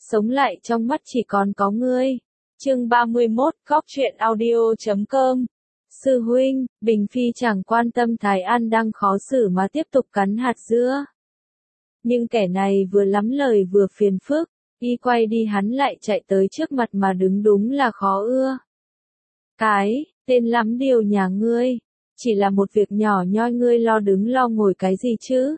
sống lại trong mắt chỉ còn có ngươi. Chương 31, Góc truyện audio.com. Sư huynh, Bình Phi chẳng quan tâm Thái An đang khó xử mà tiếp tục cắn hạt dưa. Nhưng kẻ này vừa lắm lời vừa phiền phức, y quay đi hắn lại chạy tới trước mặt mà đứng đúng là khó ưa. Cái, tên lắm điều nhà ngươi, chỉ là một việc nhỏ nhoi ngươi lo đứng lo ngồi cái gì chứ?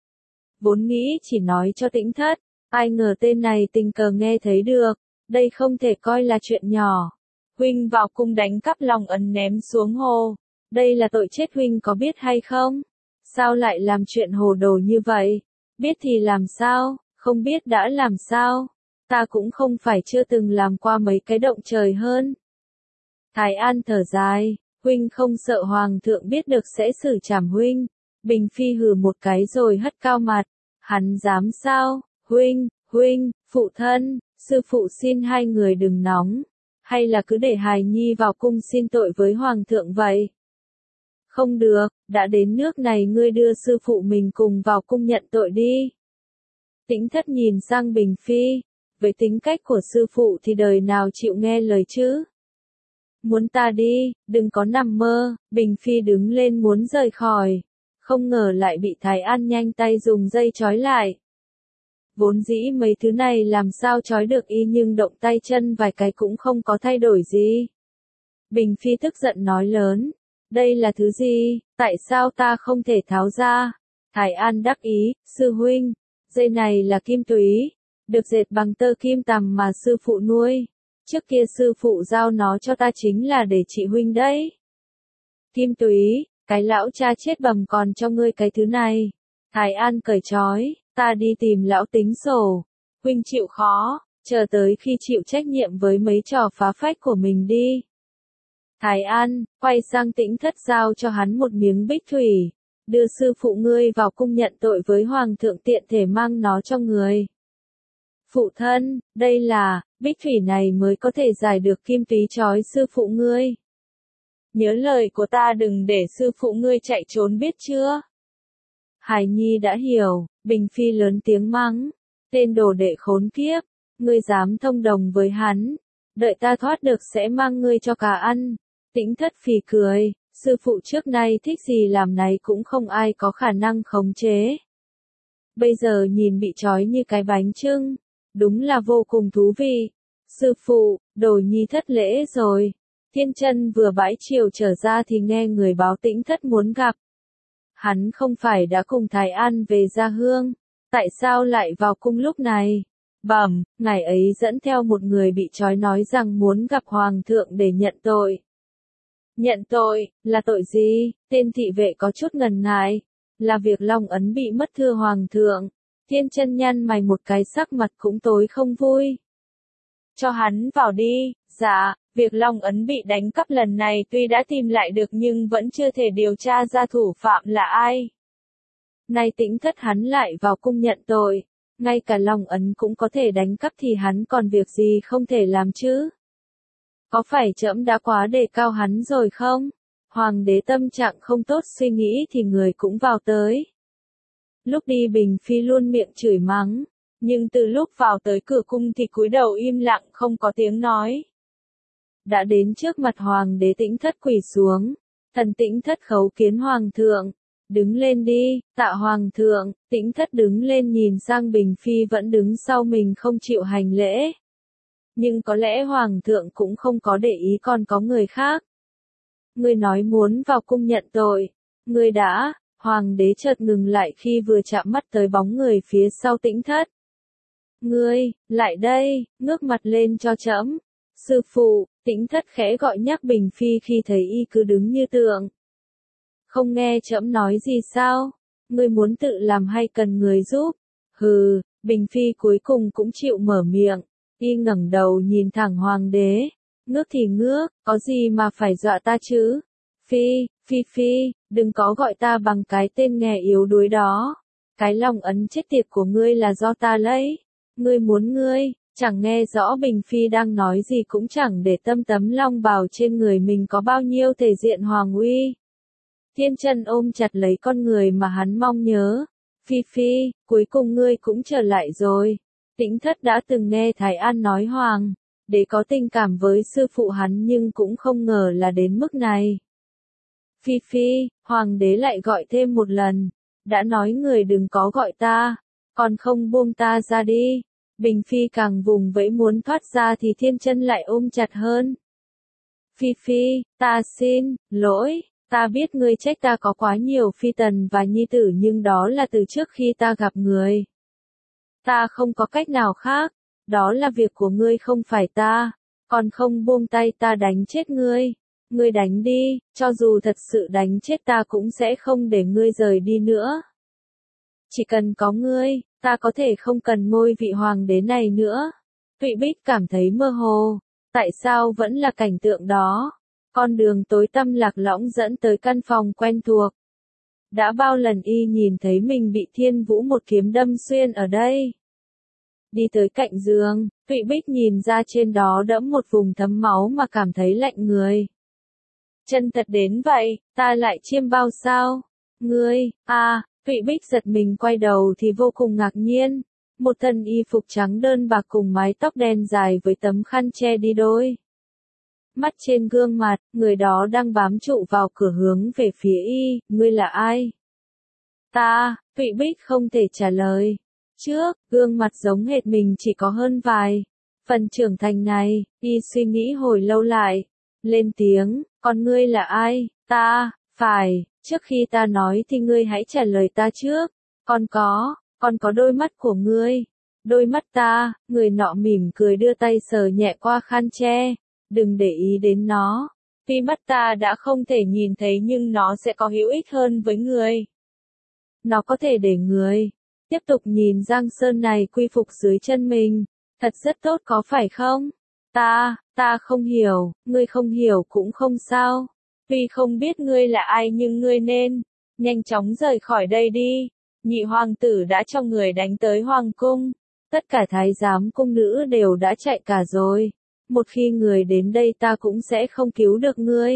Vốn nghĩ chỉ nói cho Tĩnh Thất, ai ngờ tên này tình cờ nghe thấy được, đây không thể coi là chuyện nhỏ. Huynh vào cung đánh cắp lòng ấn ném xuống hồ, đây là tội chết huynh có biết hay không? Sao lại làm chuyện hồ đồ như vậy? Biết thì làm sao, không biết đã làm sao? Ta cũng không phải chưa từng làm qua mấy cái động trời hơn. Thái An thở dài, huynh không sợ hoàng thượng biết được sẽ xử trảm huynh. Bình Phi hừ một cái rồi hất cao mặt, hắn dám sao? Huynh, phụ thân, sư phụ xin hai người đừng nóng, hay là cứ để hài nhi vào cung xin tội với hoàng thượng vậy? Không được, đã đến nước này ngươi đưa sư phụ mình cùng vào cung nhận tội đi. Tĩnh Thất nhìn sang Bình Phi, với tính cách của sư phụ thì đời nào chịu nghe lời chứ? Muốn ta đi, đừng có nằm mơ. Bình Phi đứng lên muốn rời khỏi, không ngờ lại bị Thái An nhanh tay dùng dây trói lại. Vốn dĩ mấy thứ này làm sao trói được y, nhưng động tay chân vài cái cũng không có thay đổi gì. Bình Phi tức giận nói lớn, đây là thứ gì, tại sao ta không thể tháo ra? Thái An đắc ý, sư huynh, dây này là kim túy, được dệt bằng tơ kim tằm mà sư phụ nuôi. Trước kia sư phụ giao nó cho ta chính là để trị huynh đấy. Kim túy, cái lão cha chết bầm còn cho ngươi cái thứ này. Thái An cởi trói, ta đi tìm lão tính sổ. Huynh chịu khó, chờ tới khi chịu trách nhiệm với mấy trò phá phách của mình đi. Thái An, quay sang Tĩnh Thất giao cho hắn một miếng bích thủy. Đưa sư phụ ngươi vào cung nhận tội với hoàng thượng, tiện thể mang nó cho người. Phụ thân, đây là, bích thủy này mới có thể giải được kim túy trói sư phụ ngươi. Nhớ lời của ta, đừng để sư phụ ngươi chạy trốn biết chưa? Hải Nhi đã hiểu. Bình Phi lớn tiếng mắng, tên đồ đệ khốn kiếp, ngươi dám thông đồng với hắn, đợi ta thoát được sẽ mang ngươi cho cả ăn. Tĩnh Thất phì cười, sư phụ trước nay thích gì làm nấy cũng không ai có khả năng khống chế. Bây giờ nhìn bị trói như cái bánh chưng, đúng là vô cùng thú vị. Sư phụ, đồ nhi thất lễ rồi. Thiên Chân vừa bãi triều trở ra thì nghe người báo Tĩnh Thất muốn gặp. Hắn không phải đã cùng Thái An về Gia Hương, tại sao lại vào cung lúc này? Bẩm, ngày ấy dẫn theo một người bị trói nói rằng muốn gặp hoàng thượng để nhận tội. Nhận tội, là tội gì? Tên thị vệ có chút ngần ngại. Là việc long ấn bị mất thưa hoàng thượng. Thiên Chân nhăn mày một cái, sắc mặt cũng tối không vui. Cho hắn vào đi. Dạ. Việc long ấn bị đánh cắp lần này tuy đã tìm lại được nhưng vẫn chưa thể điều tra ra thủ phạm là ai. Nay Tĩnh Thất hắn lại vào cung nhận tội, ngay cả long ấn cũng có thể đánh cắp thì hắn còn việc gì không thể làm chứ? Có phải trẫm đã quá đề cao hắn rồi không? Hoàng đế tâm trạng không tốt, suy nghĩ thì người cũng vào tới. Lúc đi Bình Phi luôn miệng chửi mắng, nhưng từ lúc vào tới cửa cung thì cúi đầu im lặng không có tiếng nói. Đã đến trước mặt hoàng đế, Tĩnh Thất quỳ xuống. Thần Tĩnh Thất khấu kiến hoàng thượng. Đứng lên đi, tạ hoàng thượng. Tĩnh Thất đứng lên nhìn sang Bình Phi vẫn đứng sau mình không chịu hành lễ. Nhưng có lẽ hoàng thượng cũng không có để ý còn có người khác. Ngươi nói muốn vào cung nhận tội. Ngươi đã, hoàng đế chợt ngừng lại khi vừa chạm mắt tới bóng người phía sau Tĩnh Thất. Ngươi, lại đây, ngước mặt lên cho trẫm. Sư phụ, Tĩnh Thất khẽ gọi nhắc Bình Phi khi thấy y cứ đứng như tượng. Không nghe trẫm nói gì sao? Ngươi muốn tự làm hay cần người giúp? Hừ, Bình Phi cuối cùng cũng chịu mở miệng. Y ngẩng đầu nhìn thẳng hoàng đế. Ngước thì ngước, có gì mà phải dọa ta chứ? Phi, đừng có gọi ta bằng cái tên nghè yếu đuối đó. Cái long ấn chết tiệt của ngươi là do ta lấy. Ngươi muốn ngươi. Chẳng nghe rõ Bình Phi đang nói gì, cũng chẳng để tâm tấm long bào trên người mình có bao nhiêu thể diện hoàng uy. Thiên Chân ôm chặt lấy con người mà hắn mong nhớ. Phi, cuối cùng ngươi cũng trở lại rồi. Tĩnh Thất đã từng nghe Thái An nói Hoàng đế có tình cảm với sư phụ hắn nhưng cũng không ngờ là đến mức này. Phi Phi, Hoàng đế lại gọi thêm một lần. Đã nói người đừng có gọi ta, còn không buông ta ra đi. Bình Phi càng vùng vẫy muốn thoát ra thì Thiên Chân lại ôm chặt hơn. Phi Phi, ta xin lỗi, ta biết ngươi trách ta có quá nhiều phi tần và nhi tử nhưng đó là từ trước khi ta gặp người. Ta không có cách nào khác, đó là việc của ngươi không phải ta, còn không buông tay ta đánh chết ngươi. Ngươi đánh đi, cho dù thật sự đánh chết ta cũng sẽ không để ngươi rời đi nữa. Chỉ cần có ngươi, ta có thể không cần ngôi vị hoàng đế này nữa. Thụy Bích cảm thấy mơ hồ, tại sao vẫn là cảnh tượng đó? Con đường tối tăm lạc lõng dẫn tới căn phòng quen thuộc. Đã bao lần y nhìn thấy mình bị Thiên Vũ một kiếm đâm xuyên ở đây. Đi tới cạnh giường, Thụy Bích nhìn ra trên đó đẫm một vùng thấm máu mà cảm thấy lạnh người. Chân thật đến vậy, ta lại chiêm bao sao? Ngươi, Thụy Bích giật mình quay đầu thì vô cùng ngạc nhiên. Một thân y phục trắng đơn bạc cùng mái tóc đen dài với tấm khăn che đi đôi. Mắt trên gương mặt, người đó đang bám trụ vào cửa hướng về phía y, ngươi là ai? Ta, Thụy Bích không thể trả lời. Trước, gương mặt giống hệt mình chỉ có hơn vài phần trưởng thành này, y suy nghĩ hồi lâu lại. Lên tiếng, còn ngươi là ai? Ta, phải, trước khi ta nói thì ngươi hãy trả lời ta trước. Còn có đôi mắt của ngươi. Đôi mắt ta, người nọ mỉm cười đưa tay sờ nhẹ qua khăn che. Đừng để ý đến nó. Tuy mắt ta đã không thể nhìn thấy nhưng nó sẽ có hữu ích hơn với người. Nó có thể để người tiếp tục nhìn Giang Sơn này quy phục dưới chân mình. Thật rất tốt có phải không? Ta không hiểu, ngươi không hiểu cũng không sao. Tuy không biết ngươi là ai nhưng ngươi nên nhanh chóng rời khỏi đây đi. Nhị hoàng tử đã cho người đánh tới hoàng cung. Tất cả thái giám cung nữ đều đã chạy cả rồi. Một khi người đến đây ta cũng sẽ không cứu được ngươi.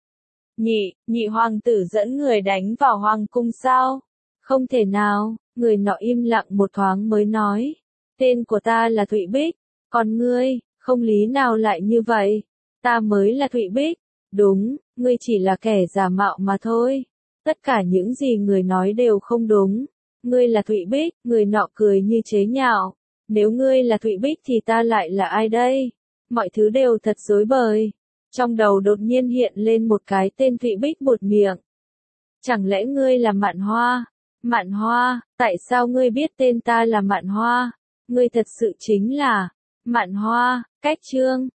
Nhị hoàng tử dẫn người đánh vào hoàng cung sao? Không thể nào, người nọ im lặng một thoáng mới nói. Tên của ta là Thụy Bích, còn ngươi, không lý nào lại như vậy. Ta mới là Thụy Bích. Đúng, ngươi chỉ là kẻ giả mạo mà thôi. Tất cả những gì người nói đều không đúng. Ngươi là Thụy Bích, người nọ cười như chế nhạo. Nếu ngươi là Thụy Bích thì ta lại là ai đây? Mọi thứ đều thật rối bời. Trong đầu đột nhiên hiện lên một cái tên Thụy Bích buột miệng. Chẳng lẽ ngươi là Mạn Hoa? Mạn Hoa, tại sao ngươi biết tên ta là Mạn Hoa? Ngươi thật sự chính là Mạn Hoa. Cách chương